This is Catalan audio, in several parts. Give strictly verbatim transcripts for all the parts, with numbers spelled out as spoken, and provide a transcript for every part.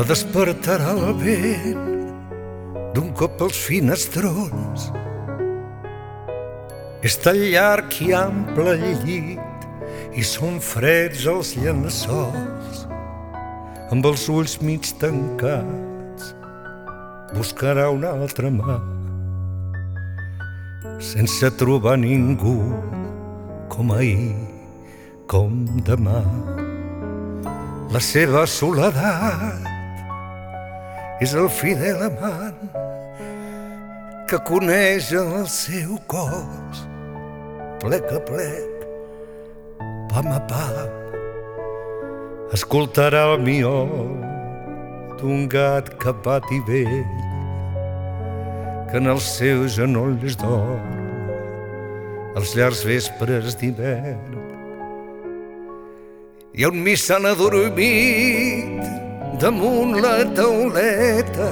despertarà el vent d'un cop als finestrons. És tan llarg i ample el llit i són freds els llençols. Amb els ulls mig tancats buscarà una altra mà, sense trobar ningú com ahir, com demà. La seva soledat és el fidel amant que coneix el seu cos, plec a plec, pam a pam. Escoltarà el miol d'un gat capat i vell que en els seus genolls dorm els llargs vespres d'hivern. Hi ha un missal adormit damunt la tauleta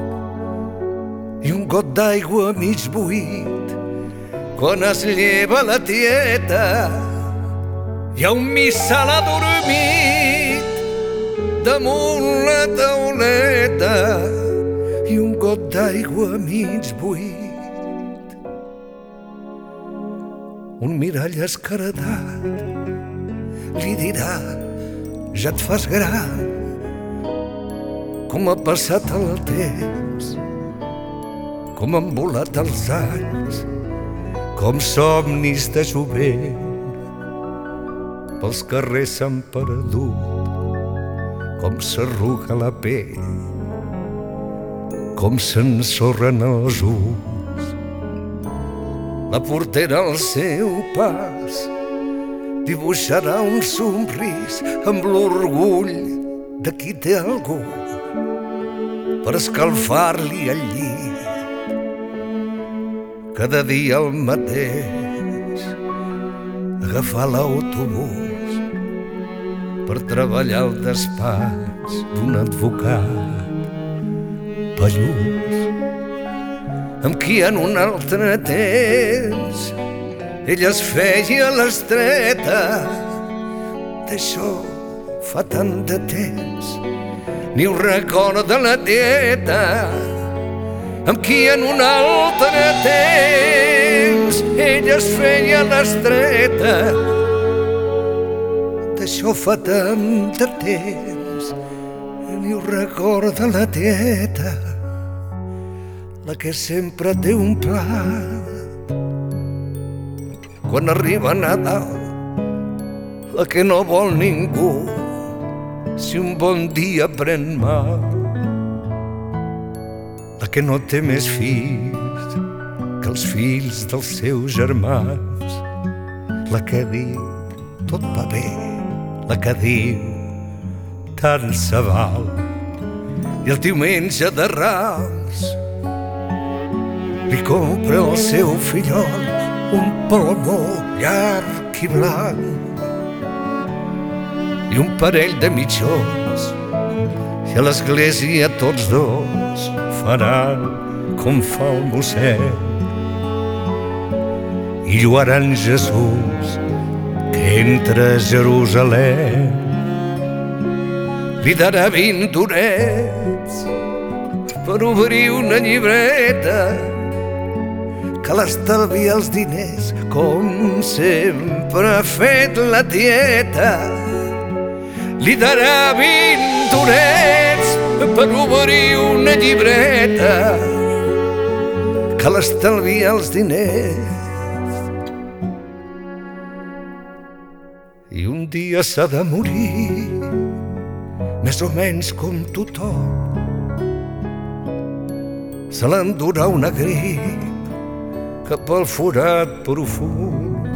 i un got d'aigua mig buit quan es lleva la tieta. Hi ha un missal adormit damunt la tauleta i un got d'aigua mig buit. Un mirall escaradat li dirà: ja et fas gran, com ha passat el temps, com han volat els anys, com somnis de jovent pels carrers s'han perdut, com s'arruga la pell, com s'ensorren els ulls. La portera al seu pas dibuixarà un somrís amb l'orgull de qui té algú per escalfar-li el llit. Cada dia el mateix, agafar l'autobús per treballar al despatx d'un advocat pallús, amb qui en un altre temps ella es feia l'estreta. D'això fa tant de temps, ni ho recorda la tieta, amb qui en un altre temps ella es feia l'estreta. D'això fa tant de temps, ni ho recorda la tieta, la que sempre té un plat quan arriba Nadal, la que no vol ningú si un bon dia pren mal, la que no té més fills que els fills dels seus germans, la que diu tot va bé, la que diu tant se val. I el diumenge de Rams li compra el seu fillol un palmó llarg i blanc i un parell de mitjons, i a l'església tots dos faran com fa el mossèn i lloaran Jesús que entra a Jerusalem. Li darà vint durets per obrir una llibreta que l'estalvia els diners com sempre ha fet la tieta. Li darà vint durets per obrir una llibreta que l'estalvia els diners. I un dia s'ha de morir, més o menys com tothom. Se l'endurà una grip cap al forat profund,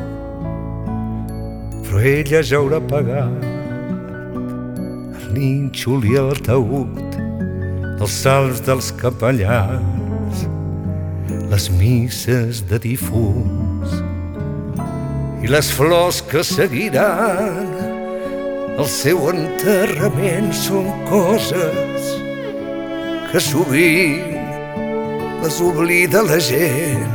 però ella ja haurà pagat el nínxol i el taüt, els salms dels capellans, les misses de difunts i les flors que seguiran. El seu enterrament són coses que sovint les oblida la gent,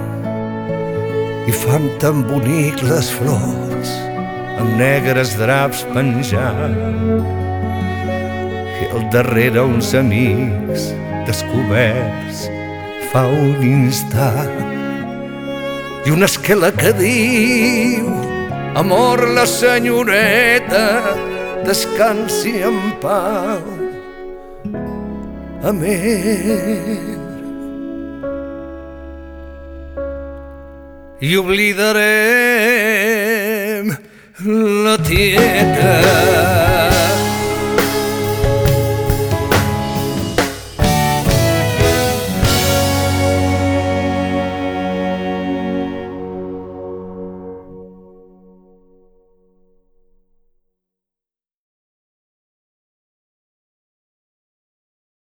i fan tan bonic les flors amb negres draps penjant, i al darrere uns amics descoberts fa un instant i una esquela que diu: amor, la senyoreta, descansi en pau. Amén. I oblidarem la tieta.